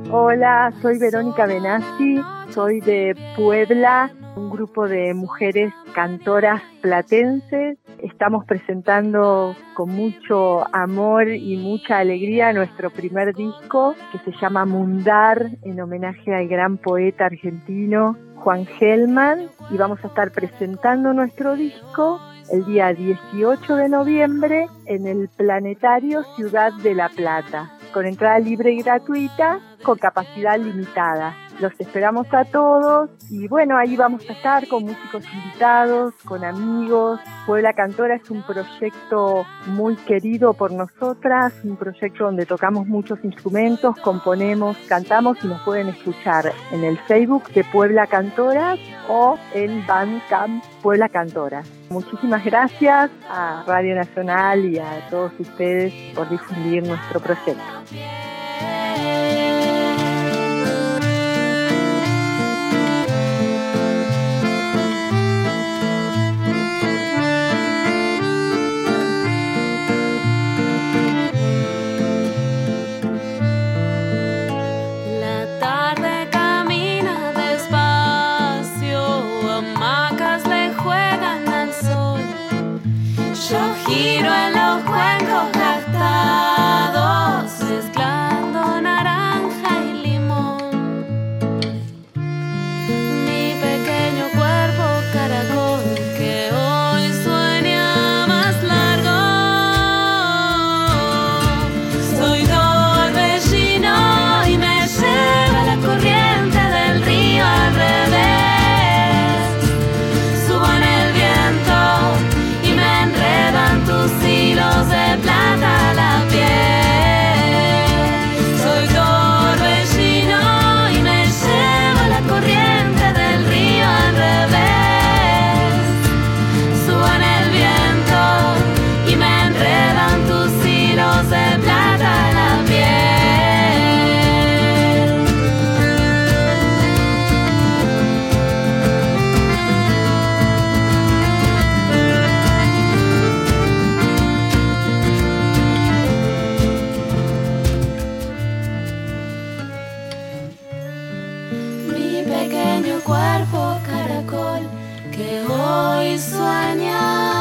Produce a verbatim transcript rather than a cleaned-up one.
Hola, soy Verónica Benassi, soy de Puebla, un grupo de mujeres cantoras platenses. Estamos presentando con mucho amor y mucha alegría nuestro primer disco, que se llama Mundar, en homenaje al gran poeta argentino Juan Gelman, y vamos a estar presentando nuestro disco el día dieciocho de noviembre en el Planetario Ciudad de La Plata, con entrada libre y gratuita, con capacidad limitada. Los esperamos a todos y bueno, ahí vamos a estar con músicos invitados, con amigos. Puebla Cantora es un proyecto muy querido por nosotras, un proyecto donde tocamos muchos instrumentos, componemos, cantamos y nos pueden escuchar en el Facebook de Puebla Cantoras o en Bandcamp Puebla Cantoras. Muchísimas gracias a Radio Nacional y a todos ustedes por difundir nuestro proyecto. Giro en los cuencos gastados, mezclando naranja y limón. Mi pequeño cuerpo caracol que hoy sueña más largo. Soy torbellino y me lleva la corriente del río al revés. Subo en el viento y me enredan tus hilos de plata a la piel. Soy torbellino y me llevo la corriente del río al revés. Subo en el viento y me enredan tus hilos de plata a la piel. Pequeño cuerpo caracol que hoy sueña